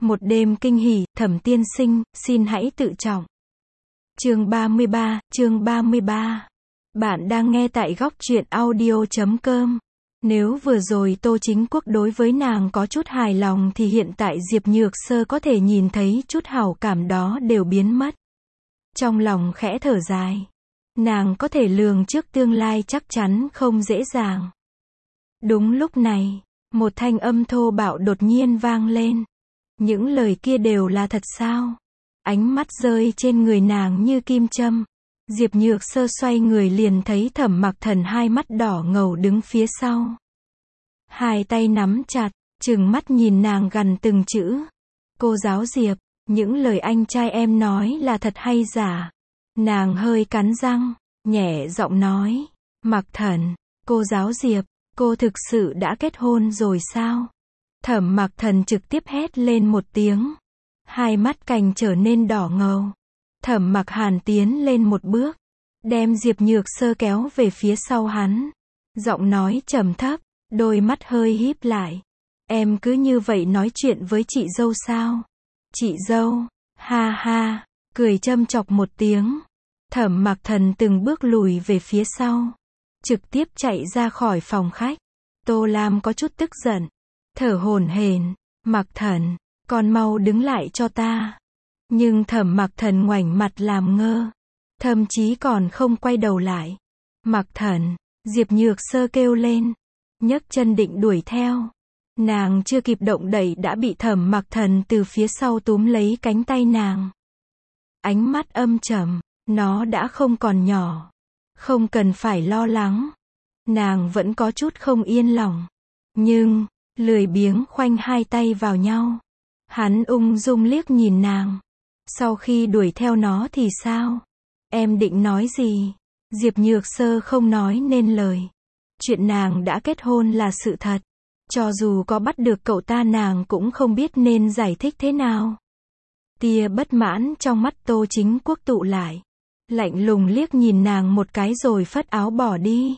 Một đêm kinh hỉ, Thẩm tiên sinh, xin hãy tự trọng. Chương 33. Bạn đang nghe tại góc truyện audio.com. Nếu vừa rồi Tô Chính Quốc đối với nàng có chút hài lòng thì hiện tại Diệp Nhược Sơ có thể nhìn thấy chút hảo cảm đó đều biến mất. Trong lòng khẽ thở dài. Nàng có thể lường trước tương lai chắc chắn không dễ dàng. Đúng lúc này, một thanh âm thô bạo đột nhiên vang lên. Những lời kia đều là thật sao? Ánh mắt rơi trên người nàng như kim châm. Diệp Nhược Sơ xoay người liền thấy Thẩm Mặc Thần hai mắt đỏ ngầu đứng phía sau. Hai tay nắm chặt, trừng mắt nhìn nàng gằn từng chữ. Cô giáo Diệp, những lời anh trai em nói là thật hay giả? Nàng hơi cắn răng, nhẹ giọng nói. Mặc Thần, cô giáo Diệp, cô thực sự đã kết hôn rồi sao? Thẩm Mặc Thần trực tiếp hét lên một tiếng. Hai mắt cành trở nên đỏ ngầu. Thẩm Mặc Hàn tiến lên một bước, đem Diệp Nhược Sơ kéo về phía sau hắn. Giọng nói trầm thấp, đôi mắt hơi híp lại. Em cứ như vậy nói chuyện với chị dâu sao? Chị dâu, ha ha, cười châm chọc một tiếng. Thẩm Mặc Thần từng bước lùi về phía sau, trực tiếp chạy ra khỏi phòng khách. Tô Lam có chút tức giận, thở hổn hển. Mặc Thần, con mau đứng lại cho ta. Nhưng Thẩm Mặc Thần ngoảnh mặt làm ngơ, thậm chí còn không quay đầu lại. Mặc Thần, Diệp Nhược Sơ kêu lên, nhấc chân định đuổi theo. Nàng chưa kịp động đậy đã bị Thẩm Mặc Thần từ phía sau túm lấy cánh tay nàng. Ánh mắt âm trầm, nó đã không còn nhỏ. Không cần phải lo lắng. Nàng vẫn có chút không yên lòng. Nhưng, lười biếng khoanh hai tay vào nhau. Hắn ung dung liếc nhìn nàng. Sau khi đuổi theo nó thì sao? Em định nói gì? Diệp Nhược Sơ không nói nên lời. Chuyện nàng đã kết hôn là sự thật. Cho dù có bắt được cậu ta nàng cũng không biết nên giải thích thế nào. Tia bất mãn trong mắt Tô Chính Quốc tụ lại. Lạnh lùng liếc nhìn nàng một cái rồi phất áo bỏ đi.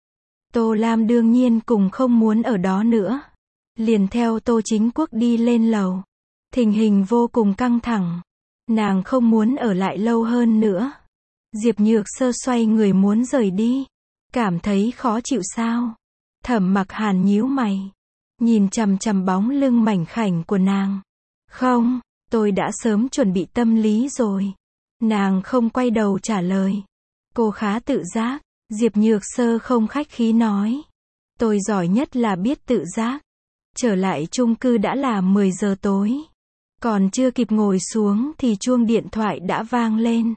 Tô Lam đương nhiên cùng không muốn ở đó nữa. Liền theo Tô Chính Quốc đi lên lầu. Tình hình vô cùng căng thẳng. Nàng không muốn ở lại lâu hơn nữa. Diệp Nhược Sơ xoay người muốn rời đi. Cảm thấy khó chịu sao? Thẩm Mặc Hàn nhíu mày. Nhìn chằm chằm bóng lưng mảnh khảnh của nàng. Không, tôi đã sớm chuẩn bị tâm lý rồi. Nàng không quay đầu trả lời. Cô khá tự giác. Diệp Nhược Sơ không khách khí nói. Tôi giỏi nhất là biết tự giác. Trở lại chung cư đã là 10 giờ tối. Còn chưa kịp ngồi xuống thì chuông điện thoại đã vang lên.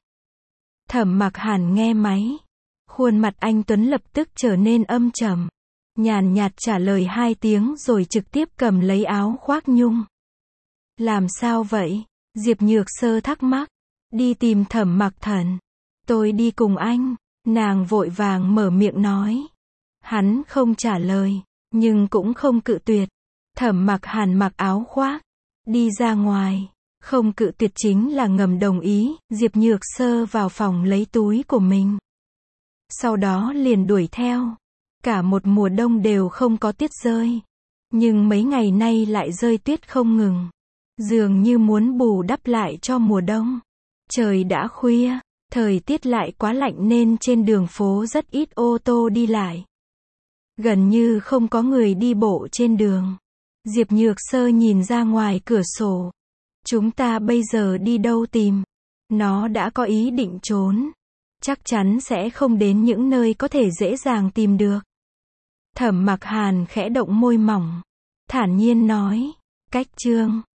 Thẩm Mặc Hàn nghe máy. Khuôn mặt anh Tuấn lập tức trở nên âm trầm. Nhàn nhạt trả lời 2 tiếng rồi trực tiếp cầm lấy áo khoác nhung. Làm sao vậy? Diệp Nhược Sơ thắc mắc. Đi tìm Thẩm Mặc Thần. Tôi đi cùng anh. Nàng vội vàng mở miệng nói. Hắn không trả lời, nhưng cũng không cự tuyệt. Thẩm Mặc Hàn mặc áo khoác, đi ra ngoài. Không cự tuyệt chính là ngầm đồng ý. Diệp Nhược Sơ vào phòng lấy túi của mình. Sau đó liền đuổi theo. Cả một mùa đông đều không có tuyết rơi. Nhưng mấy ngày nay lại rơi tuyết không ngừng. Dường như muốn bù đắp lại cho mùa đông. Trời đã khuya. Thời tiết lại quá lạnh nên trên đường phố rất ít ô tô đi lại. Gần như không có người đi bộ trên đường. Diệp Nhược Sơ nhìn ra ngoài cửa sổ. Chúng ta bây giờ đi đâu tìm? Nó đã có ý định trốn. Chắc chắn sẽ không đến những nơi có thể dễ dàng tìm được. Thẩm Mặc Hàn khẽ động môi mỏng. Thản nhiên nói. Cách Trương.